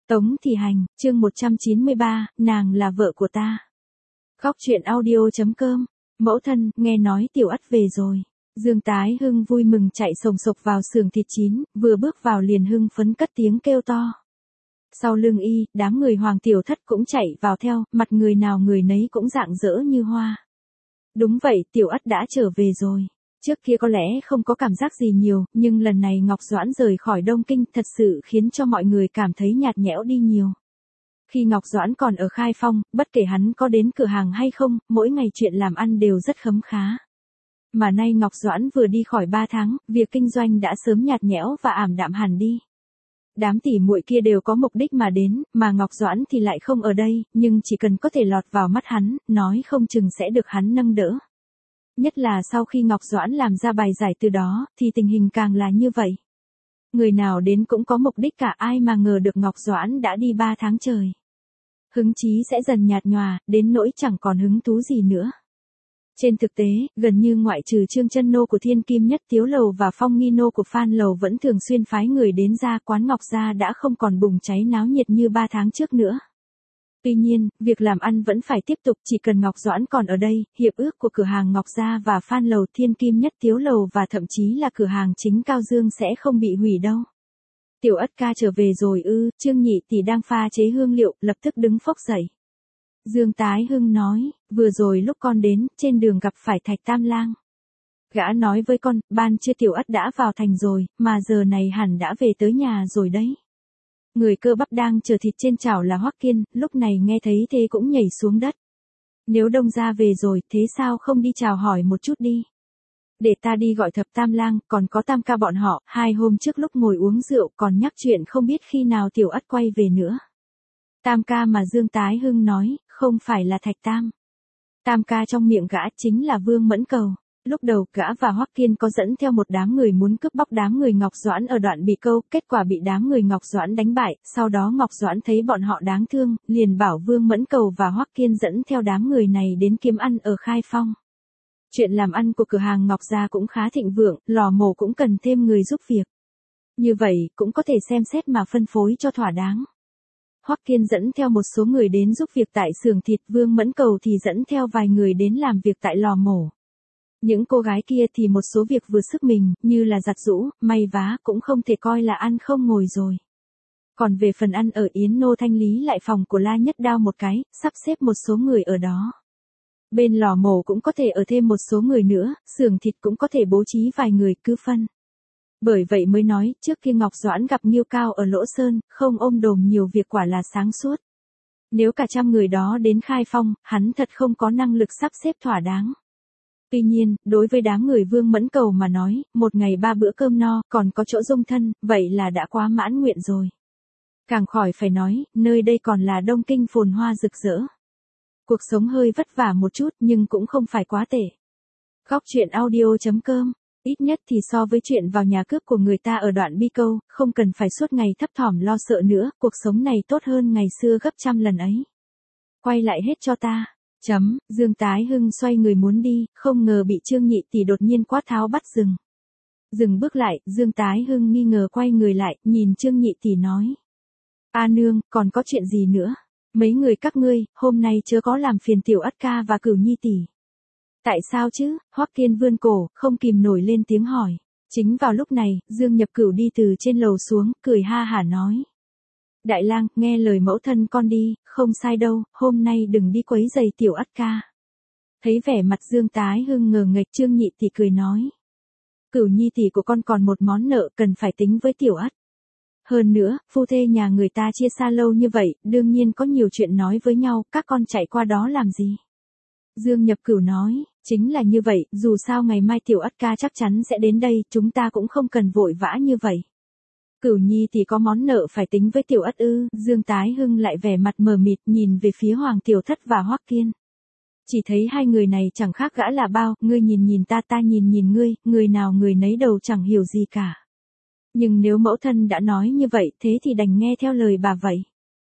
Tống Thị Hành, chương 193, nàng là vợ của ta. Khóc chuyện audio.com, mẫu thân, nghe nói Tiểu Ất về rồi. Dương Tái Hưng vui mừng chạy sồng sộc vào xưởng thịt chín, vừa bước vào liền hưng phấn cất tiếng kêu to. Sau lưng y, đám người Hoàng Tiểu Thất cũng chạy vào theo, mặt người nào người nấy cũng rạng rỡ như hoa. Đúng vậy, Tiểu Ất đã trở về rồi. Trước kia có lẽ không có cảm giác gì nhiều, nhưng lần này Ngọc Doãn rời khỏi Đông Kinh thật sự khiến cho mọi người cảm thấy nhạt nhẽo đi nhiều. Khi Ngọc Doãn còn ở Khai Phong, bất kể hắn có đến cửa hàng hay không, mỗi ngày chuyện làm ăn đều rất khấm khá. Mà nay Ngọc Doãn vừa đi khỏi 3 tháng, việc kinh doanh đã sớm nhạt nhẽo và ảm đạm hẳn đi. Đám tỉ muội kia đều có mục đích mà đến, mà Ngọc Doãn thì lại không ở đây, nhưng chỉ cần có thể lọt vào mắt hắn, nói không chừng sẽ được hắn nâng đỡ. Nhất là sau khi Ngọc Doãn làm ra bài giải từ đó, thì tình hình càng là như vậy. Người nào đến cũng có mục đích cả, ai mà ngờ được Ngọc Doãn đã đi 3 tháng trời. Hứng chí sẽ dần nhạt nhòa, đến nỗi chẳng còn hứng thú gì nữa. Trên thực tế, gần như ngoại trừ Trương Chân Nô của Thiên Kim Nhất Tiếu Lầu và Phong Nghi Nô của Phan Lầu vẫn thường xuyên phái người đến ra, quán Ngọc Gia đã không còn bùng cháy náo nhiệt như 3 tháng trước nữa. Tuy nhiên, việc làm ăn vẫn phải tiếp tục, chỉ cần Ngọc Doãn còn ở đây, hiệp ước của cửa hàng Ngọc Gia và Phan Lầu, Thiên Kim Nhất Tiếu Lầu và thậm chí là cửa hàng chính Cao Dương sẽ không bị hủy đâu. Tiểu Ất ca trở về rồi ư? Trương Nhị tỷ đang pha chế hương liệu, lập tức đứng phốc dậy. Dương Tái Hưng nói, vừa rồi lúc con đến, trên đường gặp phải Thạch Tam Lang. Gã nói với con, ban trưa Tiểu Ất đã vào thành rồi, mà giờ này hẳn đã về tới nhà rồi đấy. Người cơ bắp đang chờ thịt trên chảo là Hoắc Kiên, lúc này nghe thấy thế cũng nhảy xuống đất. Nếu Đông gia về rồi, thế sao không đi chào hỏi một chút đi? Để ta đi gọi Thập Tam Lang, còn có Tam ca bọn họ, 2 hôm trước lúc ngồi uống rượu còn nhắc chuyện không biết khi nào Tiểu Ất quay về nữa. Tam ca mà Dương Tái Hưng nói, không phải là Thạch Tam. Tam ca trong miệng gã chính là Vương Mẫn Cầu. Lúc đầu gã và Hoắc Kiên có dẫn theo một đám người muốn cướp bóc đám người Ngọc Doãn ở đoạn Bì Câu, kết quả bị đám người Ngọc Doãn đánh bại, sau đó Ngọc Doãn thấy bọn họ đáng thương, liền bảo Vương Mẫn Cầu và Hoắc Kiên dẫn theo đám người này đến kiếm ăn ở Khai Phong. Chuyện làm ăn của cửa hàng Ngọc Gia cũng khá thịnh vượng, lò mổ cũng cần thêm người giúp việc. Như vậy, cũng có thể xem xét mà phân phối cho thỏa đáng. Hoắc Kiên dẫn theo một số người đến giúp việc tại xưởng thịt, Vương Mẫn Cầu thì dẫn theo vài người đến làm việc tại lò mổ. Những cô gái kia thì một số việc vừa sức mình, như là giặt giũ, may vá, cũng không thể coi là ăn không ngồi rồi. Còn về phần ăn ở Yến Nô thanh lý lại phòng của La Nhất Đao một cái, sắp xếp một số người ở đó. Bên lò mổ cũng có thể ở thêm một số người nữa, xưởng thịt cũng có thể bố trí vài người cứ phân. Bởi vậy mới nói, trước khi Ngọc Doãn gặp Nghiêu Cao ở Lỗ Sơn, không ôm đồm nhiều việc quả là sáng suốt. Nếu cả 100 người đó đến Khai Phong, hắn thật không có năng lực sắp xếp thỏa đáng. Tuy nhiên, đối với đám người Vương Mẫn Cầu mà nói, một ngày 3 bữa cơm no, còn có chỗ dung thân, vậy là đã quá mãn nguyện rồi. Càng khỏi phải nói, nơi đây còn là Đông Kinh phồn hoa rực rỡ. Cuộc sống hơi vất vả một chút nhưng cũng không phải quá tệ. Khóc chuyện audio.com, ít nhất thì so với chuyện vào nhà cướp của người ta ở đoạn Bi Câu, không cần phải suốt ngày thấp thỏm lo sợ nữa, cuộc sống này tốt hơn ngày xưa gấp 100 lần ấy. Quay lại hết cho ta. Dương Tái Hưng xoay người muốn đi, không ngờ bị Trương Nhị tỷ đột nhiên quát tháo bắt dừng. Dừng bước lại, Dương Tái Hưng nghi ngờ quay người lại, nhìn Trương Nhị tỷ nói. A nương, còn có chuyện gì nữa? Mấy người các ngươi, hôm nay chớ có làm phiền Tiểu Ất ca và Cửu Nhi tỷ. Tại sao chứ? Hoắc Kiên vươn cổ, không kìm nổi lên tiếng hỏi. Chính vào lúc này, Dương Nhập Cửu đi từ trên lầu xuống, cười ha hả nói. Đại lang, nghe lời mẫu thân con đi, không sai đâu, hôm nay đừng đi quấy giày Tiểu Ất ca. Thấy vẻ mặt Dương Tái Hưng ngờ nghệch, Trương Nhị tỷ cười nói. Cửu Nhi tỷ của con còn một món nợ cần phải tính với Tiểu Ất. Hơn nữa, phu thê nhà người ta chia xa lâu như vậy, đương nhiên có nhiều chuyện nói với nhau, các con chạy qua đó làm gì? Dương Nhập Cửu nói, chính là như vậy, dù sao ngày mai Tiểu Ất ca chắc chắn sẽ đến đây, chúng ta cũng không cần vội vã như vậy. Cửu Nhi thì có món nợ phải tính với Tiểu Ất ư? Dương Tái Hưng lại vẻ mặt mờ mịt nhìn về phía Hoàng Tiểu Thất và Hoắc Kiên. Chỉ thấy hai người này chẳng khác gã là bao, ngươi nhìn ta, ta nhìn ngươi, người nào người nấy đầu chẳng hiểu gì cả. Nhưng nếu mẫu thân đã nói như vậy, thế thì đành nghe theo lời bà vậy.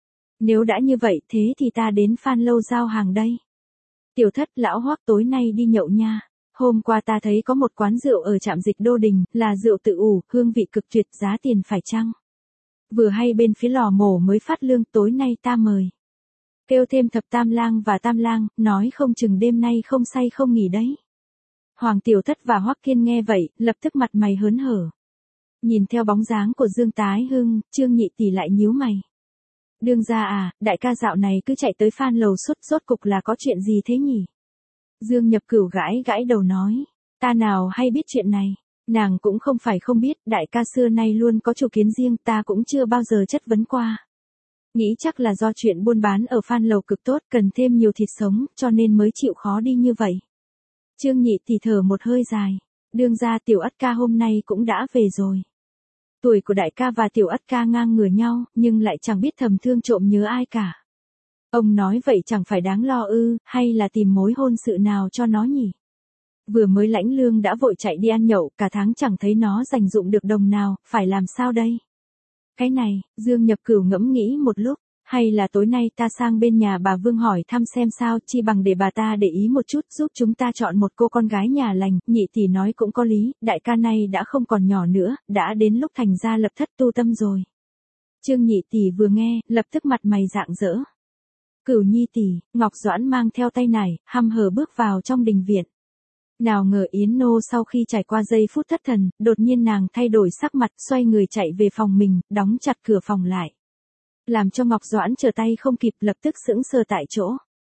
Nếu đã như vậy, thế thì ta đến Phan Lâu giao hàng đây. Tiểu Thất, lão Hoắc tối nay đi nhậu nha. Hôm qua ta thấy có một quán rượu ở trạm dịch Đô Đình, là rượu tự ủ, hương vị cực tuyệt, giá tiền phải chăng? Vừa hay bên phía lò mổ mới phát lương, tối nay ta mời. Kêu thêm thập tam lang và tam lang, nói không chừng đêm nay không say không nghỉ đấy. Hoàng Tiểu Thất và Hoắc Kiên nghe vậy, lập tức mặt mày hớn hở. Nhìn theo bóng dáng của Dương Tái Hưng, Trương Nhị tỷ lại nhíu mày. Đương gia à, đại ca dạo này cứ chạy tới Phan Lầu suốt, rốt cục là có chuyện gì thế nhỉ? Dương Nhập Cửu gãi gãi đầu nói, ta nào hay biết chuyện này, nàng cũng không phải không biết, đại ca xưa nay luôn có chủ kiến riêng, ta cũng chưa bao giờ chất vấn qua. Nghĩ chắc là do chuyện buôn bán ở Phan Lầu cực tốt, cần thêm nhiều thịt sống, cho nên mới chịu khó đi như vậy. Trương Nhị tỷ thở một hơi dài, đương gia Tiểu Ất ca hôm nay cũng đã về rồi. Tuổi của đại ca và Tiểu Ất ca ngang ngửa nhau, nhưng lại chẳng biết thầm thương trộm nhớ ai cả. Ông nói vậy chẳng phải đáng lo ư, hay là tìm mối hôn sự nào cho nó nhỉ? Vừa mới lãnh lương đã vội chạy đi ăn nhậu, cả tháng chẳng thấy nó dành dụm được đồng nào, phải làm sao đây? Cái này, Dương Nhập Cửu ngẫm nghĩ một lúc, hay là tối nay ta sang bên nhà bà Vương hỏi thăm xem sao, chi bằng để bà ta để ý một chút, giúp chúng ta chọn một cô con gái nhà lành. Nhị tỷ nói cũng có lý, đại ca này đã không còn nhỏ nữa, đã đến lúc thành gia lập thất tu tâm rồi. Trương Nhị tỷ vừa nghe, lập tức mặt mày rạng rỡ. Cửu Nhi tỷ, Ngọc Doãn mang theo tay nải, hăm hở bước vào trong đình viện. Nào ngờ Yến Nô sau khi trải qua giây phút thất thần, đột nhiên nàng thay đổi sắc mặt, xoay người chạy về phòng mình, đóng chặt cửa phòng lại. Làm cho Ngọc Doãn trở tay không kịp, lập tức sững sờ tại chỗ.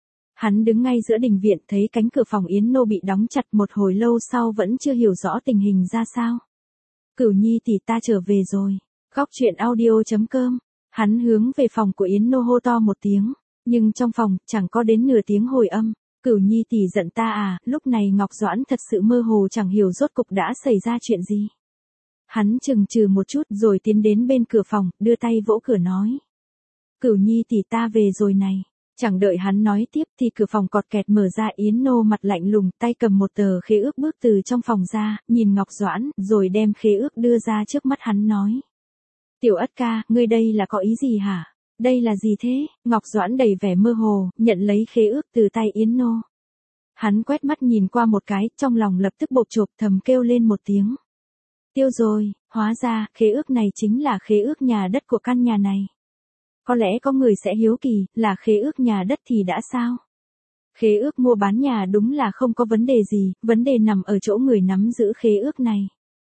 Hắn đứng ngay giữa đình viện, thấy cánh cửa phòng Yến Nô bị đóng chặt, một hồi lâu sau vẫn chưa hiểu rõ tình hình ra sao. Cửu Nhi tỷ, ta trở về rồi. Góc truyện audio.com. Hắn hướng về phòng của Yến Nô hô to một tiếng, nhưng trong phòng chẳng có đến nửa tiếng hồi âm. Cửu Nhi tỷ giận ta à? Lúc này Ngọc Doãn thật sự mơ hồ, chẳng hiểu rốt cục đã xảy ra chuyện gì. Hắn chừng chừ một chút rồi tiến đến bên cửa phòng, đưa tay vỗ cửa nói. Cửu Nhi tỷ, ta về rồi này. Chẳng đợi hắn nói tiếp thì cửa phòng cọt kẹt mở ra, Yến Nô mặt lạnh lùng, tay cầm một tờ khế ước bước từ trong phòng ra, nhìn Ngọc Doãn, rồi đem khế ước đưa ra trước mắt hắn nói. Tiểu Ất ca, ngươi đây là có ý gì hả? Đây là gì thế? Ngọc Doãn đầy vẻ mơ hồ, nhận lấy khế ước từ tay Yến Nô. Hắn quét mắt nhìn qua một cái, trong lòng lập tức bộp chộp, thầm kêu lên một tiếng. Tiêu rồi, hóa ra, khế ước này chính là khế ước nhà đất của căn nhà này. Có lẽ có người sẽ hiếu kỳ, là khế ước nhà đất thì đã sao? Khế ước mua bán nhà đúng là không có vấn đề gì, vấn đề nằm ở chỗ người nắm giữ khế ước này.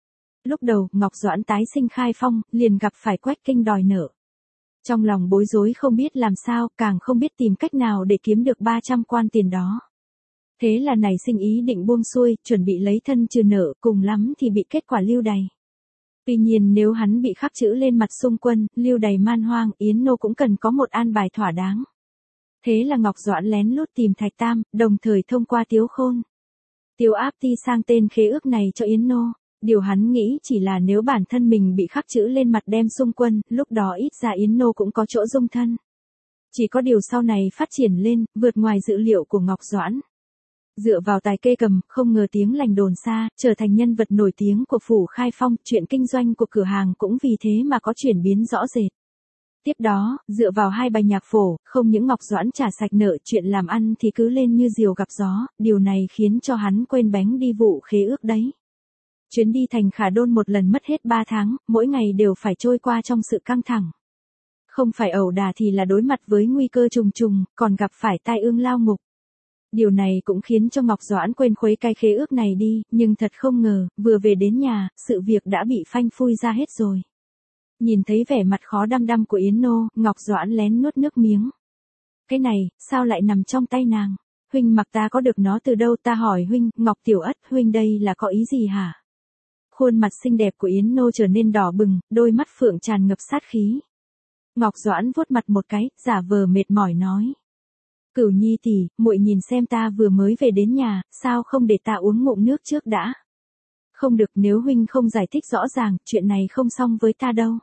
Lúc đầu, Ngọc Doãn tái sinh khai phong, liền gặp phải Quách Kinh đòi nợ. Trong lòng bối rối không biết làm sao, càng không biết tìm cách nào để kiếm được 300 quan tiền đó. Thế là nảy sinh ý định buông xuôi, chuẩn bị lấy thân trừ nợ, cùng lắm thì bị kết quả lưu đày. Tuy nhiên nếu hắn bị khắc chữ lên mặt xung quân, lưu đày man hoang, Yến Nô cũng cần có một an bài thỏa đáng. Thế là Ngọc Doãn lén lút tìm Thạch Tam, đồng thời thông qua Tiếu Khôn. Tiếu Áp Ti sang tên khế ước này cho Yến Nô. Điều hắn nghĩ chỉ là nếu bản thân mình bị khắc chữ lên mặt đem xung quân, lúc đó ít ra Yến Nô cũng có chỗ dung thân. Chỉ có điều sau này phát triển lên, vượt ngoài dự liệu của Ngọc Doãn. Dựa vào tài kê cầm, không ngờ tiếng lành đồn xa, trở thành nhân vật nổi tiếng của phủ Khai Phong, chuyện kinh doanh của cửa hàng cũng vì thế mà có chuyển biến rõ rệt. Tiếp đó, dựa vào hai bài nhạc phổ, không những Ngọc Doãn trả sạch nợ, chuyện làm ăn thì cứ lên như diều gặp gió, điều này khiến cho hắn quên bén đi vụ khế ước đấy. Chuyến đi thành Khả Đôn một lần mất hết 3 tháng, mỗi ngày đều phải trôi qua trong sự căng thẳng. Không phải ẩu đả thì là đối mặt với nguy cơ trùng trùng, còn gặp phải tai ương lao ngục. Điều này cũng khiến cho Ngọc Doãn quên khuấy cái khế ước này đi, nhưng thật không ngờ, vừa về đến nhà, sự việc đã bị phanh phui ra hết rồi. Nhìn thấy vẻ mặt khó đăm đăm của Yến Nô, Ngọc Doãn lén nuốt nước miếng. Cái này, sao lại nằm trong tay nàng? Huynh mặc ta có được nó từ đâu? Ta hỏi huynh, Ngọc Tiểu Ất, huynh đây là có ý gì hả? Khuôn mặt xinh đẹp của Yến Nô trở nên đỏ bừng, đôi mắt phượng tràn ngập sát khí. Ngọc Doãn vuốt mặt một cái, giả vờ mệt mỏi nói. Cửu Nhi tỷ, muội nhìn xem, ta vừa mới về đến nhà, sao không để ta uống ngụm nước trước đã? Không được, nếu huynh không giải thích rõ ràng, chuyện này không xong với ta đâu.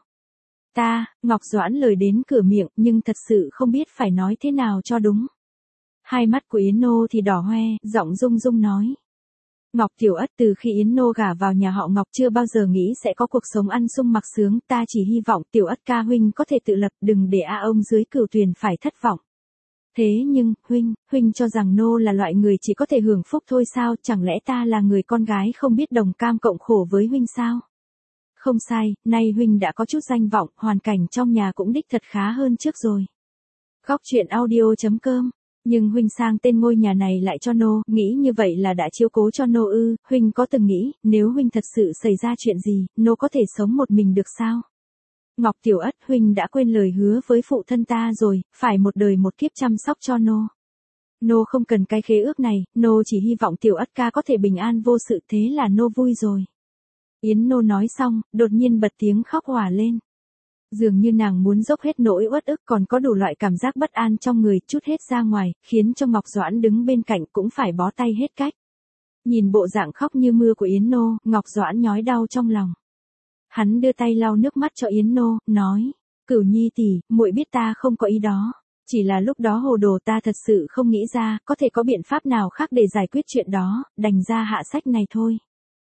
Ngọc Doãn lời đến cửa miệng, nhưng thật sự không biết phải nói thế nào cho đúng. Hai mắt của Yến Nô thì đỏ hoe, giọng rung rung nói. Ngọc Tiểu Ất, từ khi Yến Nô gả vào nhà họ Ngọc chưa bao giờ nghĩ sẽ có cuộc sống ăn sung mặc sướng, ta chỉ hy vọng Tiểu Ất ca huynh có thể tự lập, đừng để ông dưới Cửu Tuyền phải thất vọng. Thế nhưng, huynh cho rằng nô là loại người chỉ có thể hưởng phúc thôi sao, chẳng lẽ ta là người con gái không biết đồng cam cộng khổ với huynh sao? Không sai, nay huynh đã có chút danh vọng, hoàn cảnh trong nhà cũng đích thật khá hơn trước rồi. Góc chuyện audio.com. Nhưng huynh sang tên ngôi nhà này lại cho nô, nghĩ như vậy là đã chiếu cố cho nô ư? Huynh có từng nghĩ, nếu huynh thật sự xảy ra chuyện gì, nô có thể sống một mình được sao? Ngọc Tiểu Ất, huynh đã quên lời hứa với phụ thân ta rồi, phải một đời một kiếp chăm sóc cho nô. Nô không cần cái khế ước này, nô chỉ hy vọng Tiểu Ất ca có thể bình an vô sự, thế là nô vui rồi. Yến Nô nói xong, đột nhiên bật tiếng khóc òa lên. Dường như nàng muốn dốc hết nỗi uất ức, còn có đủ loại cảm giác bất an trong người trút hết ra ngoài, khiến cho Ngọc Doãn đứng bên cạnh cũng phải bó tay hết cách. Nhìn bộ dạng khóc như mưa của Yến Nô, Ngọc Doãn nhói đau trong lòng. Hắn đưa tay lau nước mắt cho Yến Nô, nói: "Cửu Nhi tỷ, muội biết ta không có ý đó, chỉ là lúc đó hồ đồ, ta thật sự không nghĩ ra có thể có biện pháp nào khác để giải quyết chuyện đó, đành ra hạ sách này thôi.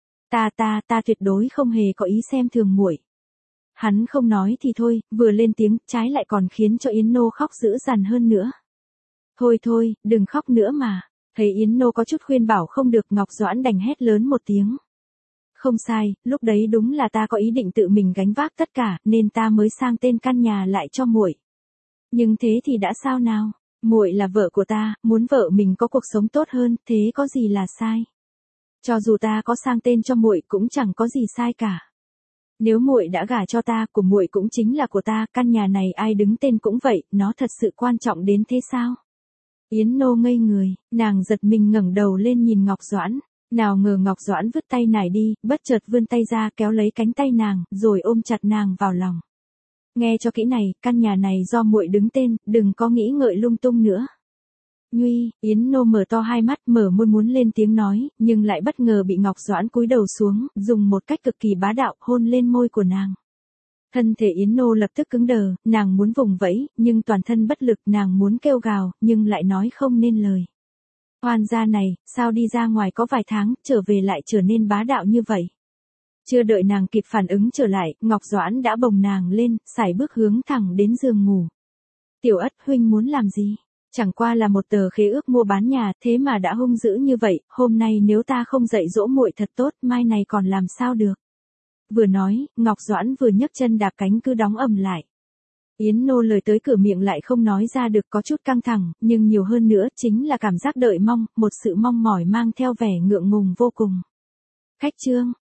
Ta tuyệt đối không hề có ý xem thường muội." Hắn không nói thì thôi, vừa lên tiếng, trái lại còn khiến cho Yến Nô khóc dữ dằn hơn nữa. Thôi, đừng khóc nữa mà. Thấy Yến Nô có chút khuyên bảo không được, Ngọc Doãn đành hét lớn một tiếng. Không sai, lúc đấy đúng là ta có ý định tự mình gánh vác tất cả, nên ta mới sang tên căn nhà lại cho muội. Nhưng thế thì đã sao nào? Muội là vợ của ta, muốn vợ mình có cuộc sống tốt hơn, thế có gì là sai? Cho dù ta có sang tên cho muội cũng chẳng có gì sai cả. Nếu muội đã gả cho ta, của muội cũng chính là của ta, căn nhà này ai đứng tên cũng vậy, nó thật sự quan trọng đến thế sao? Yến Nô ngây người, nàng giật mình ngẩng đầu lên nhìn Ngọc Doãn, nào ngờ Ngọc Doãn vứt tay nải đi, bất chợt vươn tay ra kéo lấy cánh tay nàng, rồi ôm chặt nàng vào lòng. Nghe cho kỹ này, căn nhà này do muội đứng tên, đừng có nghĩ ngợi lung tung nữa. Nhuy, Yến Nô mở to hai mắt, mở môi muốn lên tiếng nói, nhưng lại bất ngờ bị Ngọc Doãn cúi đầu xuống, dùng một cách cực kỳ bá đạo hôn lên môi của nàng. Thân thể Yến Nô lập tức cứng đờ, nàng muốn vùng vẫy, nhưng toàn thân bất lực, nàng muốn kêu gào, nhưng lại nói không nên lời. Oan gia này, sao đi ra ngoài có vài tháng, trở về lại trở nên bá đạo như vậy? Chưa đợi nàng kịp phản ứng trở lại, Ngọc Doãn đã bồng nàng lên, sải bước hướng thẳng đến giường ngủ. Tiểu Ất, huynh muốn làm gì? Chẳng qua là một tờ khế ước mua bán nhà, thế mà đã hung dữ như vậy, hôm nay nếu ta không dạy dỗ muội thật tốt, mai này còn làm sao được? Vừa nói, Ngọc Doãn vừa nhấc chân đạp cánh cứ đóng ầm lại. Yến Nô lời tới cửa miệng lại không nói ra được, có chút căng thẳng, nhưng nhiều hơn nữa chính là cảm giác đợi mong, một sự mong mỏi mang theo vẻ ngượng ngùng vô cùng. Khách trương.